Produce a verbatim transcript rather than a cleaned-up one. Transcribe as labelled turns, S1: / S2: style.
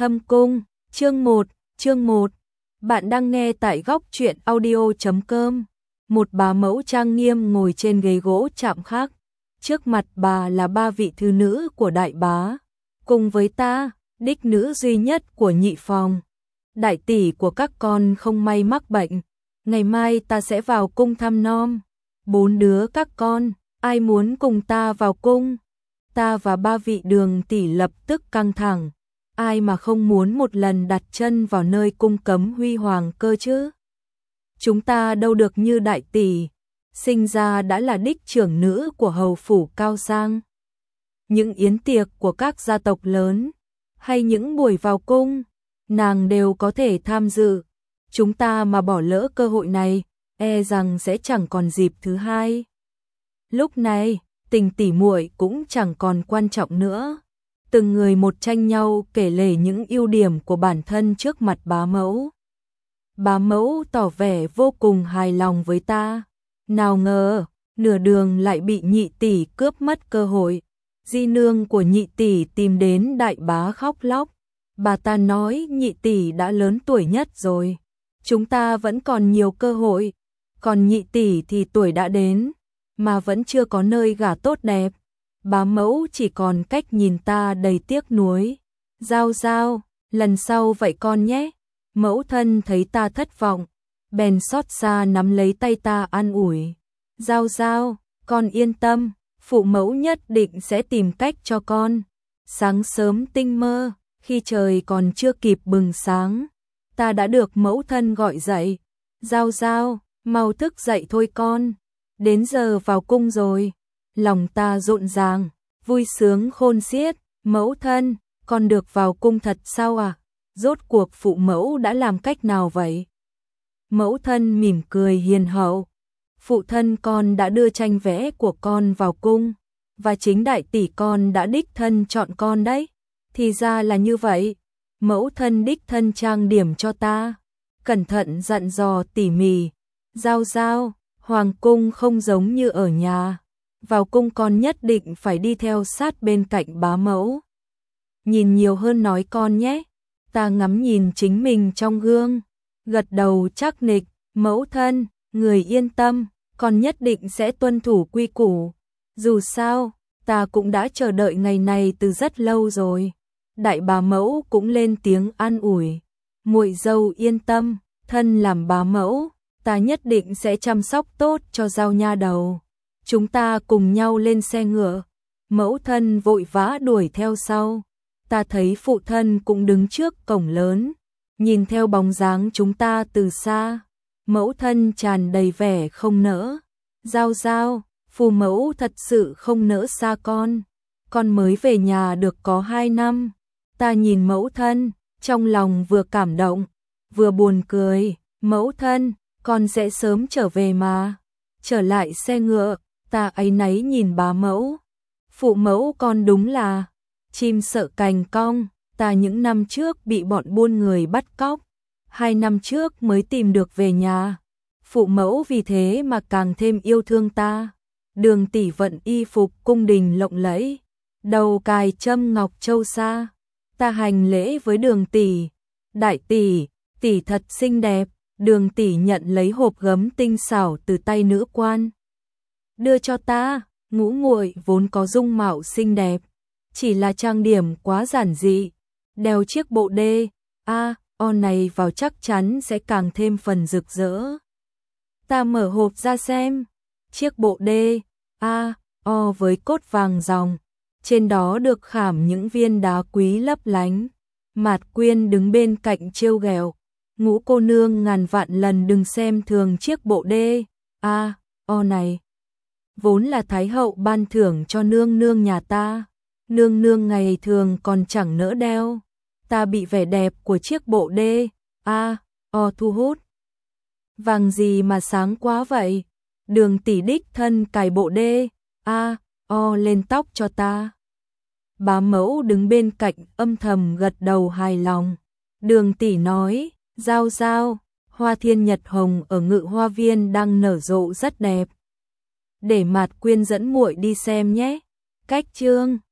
S1: Thâm Cung, chương một, chương một. Bạn đang nghe tại góc truyện audio chấm com. Một bà mẫu trang nghiêm ngồi trên ghế gỗ chạm khắc. Trước mặt bà là ba vị thư nữ của đại bá. Cùng với ta, đích nữ duy nhất của nhị phòng. Đại tỷ của các con không may mắc bệnh. Ngày mai ta sẽ vào cung thăm nom. Bốn đứa các con, ai muốn cùng ta vào cung? Ta và ba vị Đường tỷ lập tức căng thẳng. Ai mà không muốn một lần đặt chân vào nơi cung cấm huy hoàng cơ chứ? Chúng ta đâu được như đại tỷ, sinh ra đã là đích trưởng nữ của hầu phủ Cao Giang. Những yến tiệc của các gia tộc lớn, hay những buổi vào cung, nàng đều có thể tham dự. Chúng ta mà bỏ lỡ cơ hội này, e rằng sẽ chẳng còn dịp thứ hai. Lúc này, tình tỉ muội cũng chẳng còn quan trọng nữa. Từng người một tranh nhau kể lể những ưu điểm của bản thân trước mặt bá mẫu. Bá mẫu tỏ vẻ vô cùng hài lòng với ta. Nào ngờ, nửa đường lại bị nhị tỷ cướp mất cơ hội. Di nương của nhị tỷ tìm đến đại bá khóc lóc. Bà ta nói nhị tỷ đã lớn tuổi nhất rồi. Chúng ta vẫn còn nhiều cơ hội. Còn nhị tỷ thì tuổi đã đến, mà vẫn chưa có nơi gả tốt đẹp. Bá mẫu chỉ còn cách nhìn ta đầy tiếc nuối. Giao giao, lần sau vậy con nhé. Mẫu thân thấy ta thất vọng, bèn xót xa nắm lấy tay ta an ủi. Giao giao, con yên tâm, phụ mẫu nhất định sẽ tìm cách cho con. Sáng sớm tinh mơ, khi trời còn chưa kịp bừng sáng, ta đã được mẫu thân gọi dậy. Giao giao, mau thức dậy thôi con. Đến giờ vào cung rồi. Lòng ta rộn ràng, vui sướng khôn xiết. Mẫu thân, con được vào cung thật sao à? Rốt cuộc phụ mẫu đã làm cách nào vậy? Mẫu thân mỉm cười hiền hậu. Phụ thân con đã đưa tranh vẽ của con vào cung, và chính đại tỷ con đã đích thân chọn con đấy. Thì ra là như vậy. Mẫu thân đích thân trang điểm cho ta, cẩn thận dặn dò tỉ mỉ. Giao giao, hoàng cung không giống như ở nhà. Vào cung con nhất định phải đi theo sát bên cạnh bá mẫu. Nhìn nhiều hơn nói con nhé. Ta ngắm nhìn chính mình trong gương, gật đầu chắc nịch. Mẫu thân, người yên tâm, con nhất định sẽ tuân thủ quy củ. Dù sao, ta cũng đã chờ đợi ngày này từ rất lâu rồi. Đại bá mẫu cũng lên tiếng an ủi. Muội dâu yên tâm, thân làm bá mẫu, ta nhất định sẽ chăm sóc tốt cho Giao nha đầu. Chúng ta cùng nhau lên xe ngựa. Mẫu thân vội vã đuổi theo sau. Ta thấy phụ thân cũng đứng trước cổng lớn, nhìn theo bóng dáng chúng ta từ xa. Mẫu thân tràn đầy vẻ không nỡ. Giao giao, phù mẫu thật sự không nỡ xa con. Con mới về nhà được có hai năm. Ta nhìn mẫu thân, trong lòng vừa cảm động, vừa buồn cười. Mẫu thân, con sẽ sớm trở về mà. Trở lại xe ngựa, ta áy náy nhìn bá mẫu. Phụ mẫu con đúng là chim sợ cành cong. Ta những năm trước bị bọn buôn người bắt cóc, hai năm trước mới tìm được về nhà. Phụ mẫu vì thế mà càng thêm yêu thương ta. Đường tỷ vận y phục cung đình lộng lẫy, đầu cài châm ngọc châu sa. Ta hành lễ với Đường tỷ. Đại tỷ, tỷ thật xinh đẹp. Đường tỷ nhận lấy hộp gấm tinh xảo từ tay nữ quan, đưa cho ta. Ngũ muội vốn có dung mạo xinh đẹp, chỉ là trang điểm quá giản dị. Đeo chiếc bộ đê a o này vào chắc chắn sẽ càng thêm phần rực rỡ. Ta mở hộp ra xem. Chiếc bộ đê a o với cốt vàng ròng, trên đó được khảm những viên đá quý lấp lánh. Mạt Quyên đứng bên cạnh trêu ghẹo. Ngũ cô nương ngàn vạn lần đừng xem thường chiếc bộ đê a o này. Vốn là Thái hậu ban thưởng cho nương nương nhà ta. Nương nương ngày thường còn chẳng nỡ đeo. Ta bị vẻ đẹp của chiếc bộ đê a o thu hút. Vàng gì mà sáng quá vậy? Đường tỷ đích thân cài bộ đê a o lên tóc cho ta. Bá mẫu đứng bên cạnh âm thầm gật đầu hài lòng. Đường tỷ nói, giao giao, hoa thiên nhật hồng ở Ngự Hoa Viên đang nở rộ rất đẹp. Để Mạt Quyên dẫn muội đi xem nhé. Cách chương